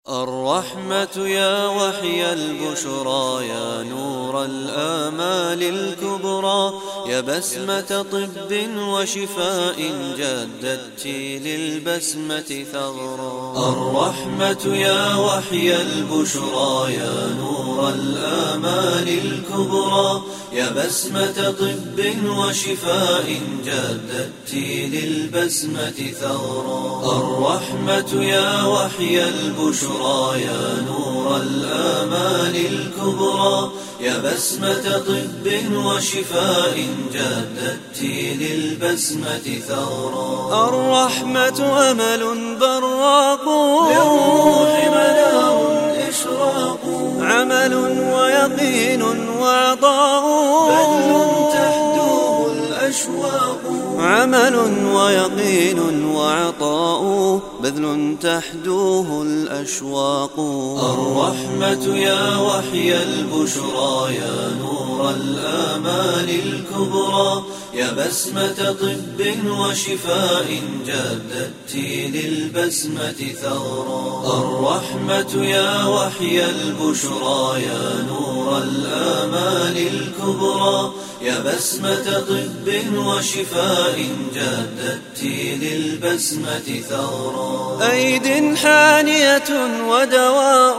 الرحمة يا وحي البشرى، يا نور الآمال الكبرى، يا بسمة طب وشفاء جددت للبسمة ثغرا. الرحمة يا وحي البشرى، يا نور الآمال الكبرى، يا بسمة طب وشفاء جددت للبسمة ثغرا. الرحمة يا وحي البشرى، يا نور الآمال الكبرى، يا بسمة طب وشفاء جددت للبسمة ثغرا. الرحمة أمل براق، للروح منار إشراق، عمل ويقين وعطاء، بذل تحدوه الأشواق. عمل ويقين وعطاء، بذل تحدوه الأشواق. الرحمة يا وحي البشرى، يا نور الآمال الكبرى، يا بسمة طب وشفاء جددت للبسمة ثغرا. الرحمة يا وحي البشرى، يا نور الآمال الكبرى، يا بسمة طب وشفاء جددت للبسمة ثغرا. أيد حانية ودواء،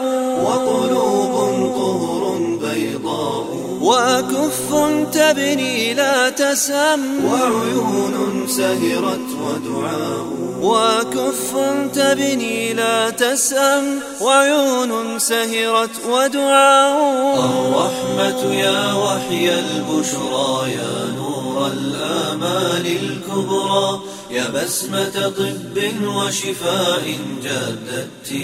وقلوب طهر بيضاء، وأكف تبني لا تسأم، وعيون سهرت ودعاء. وأكف تبني لا تسأم، وعيون سهرت ودعاء. الرحمة يا وحي البشرى، يا نور الآمال الكبرى، يا بسمة طب وشفاء جددت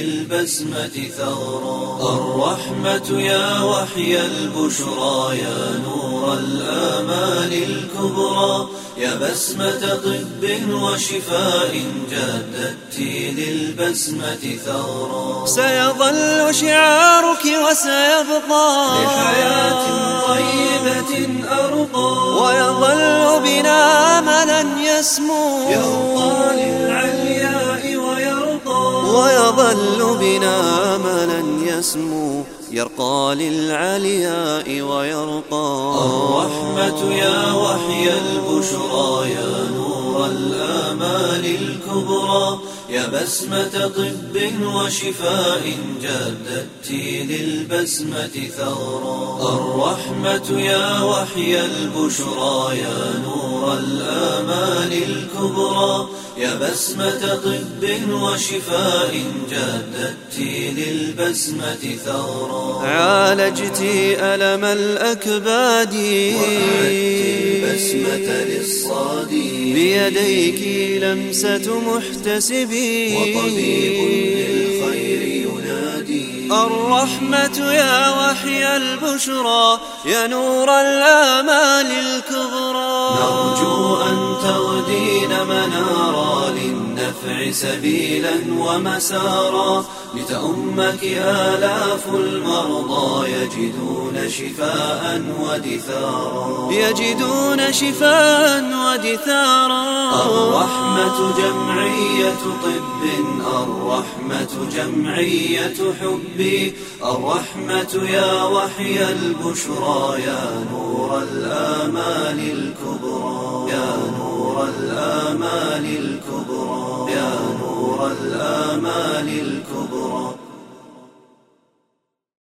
للبسمة ثغرا. الرحمة يا وحي البشرى، يا نور الآمال الكبرى، يا بسمة طب وشفاء جددت للبسمة ثغرا. سيظل شعارك وسيبقى لحياة طيبة أرقى، ويظل بنا أملا يسمو، يرقى للعلياء ويرقى. ويظل بنا أملا يسمو، يرقى للعلياء ويرقى. الرحمة يا وحي البشرى، يا نور الآمال الكبرى، يا بسمة طب وشفاء جددت للبسمة ثغرا. الرحمة يا وحي البشرى، يا نور الآمال الكبرى، يا بسمة طب وشفاء جددت للبسمة ثغرا. عالجت ألم الأكباد، وأعدت البسمة للصاد، بيديك لمسة محتسب، وطبيب للخير ينادي. الرحمة يا وحي البشرى، يا نور الآمال الكبرى، نرجو أن تغدين منارا للنفع سبيلا ومسارا، لتؤمك آلاف المرضى يجدون شفاء ودثارا. يجدون شفاء ودثارا. الرحمة جمعية طب، الرحمة جمعية حب، الرحمة يا وحي البشرى، يا نور الآمال الكبرى، يا نور الآمال الكبرى، يا نور الآمال الكبرى.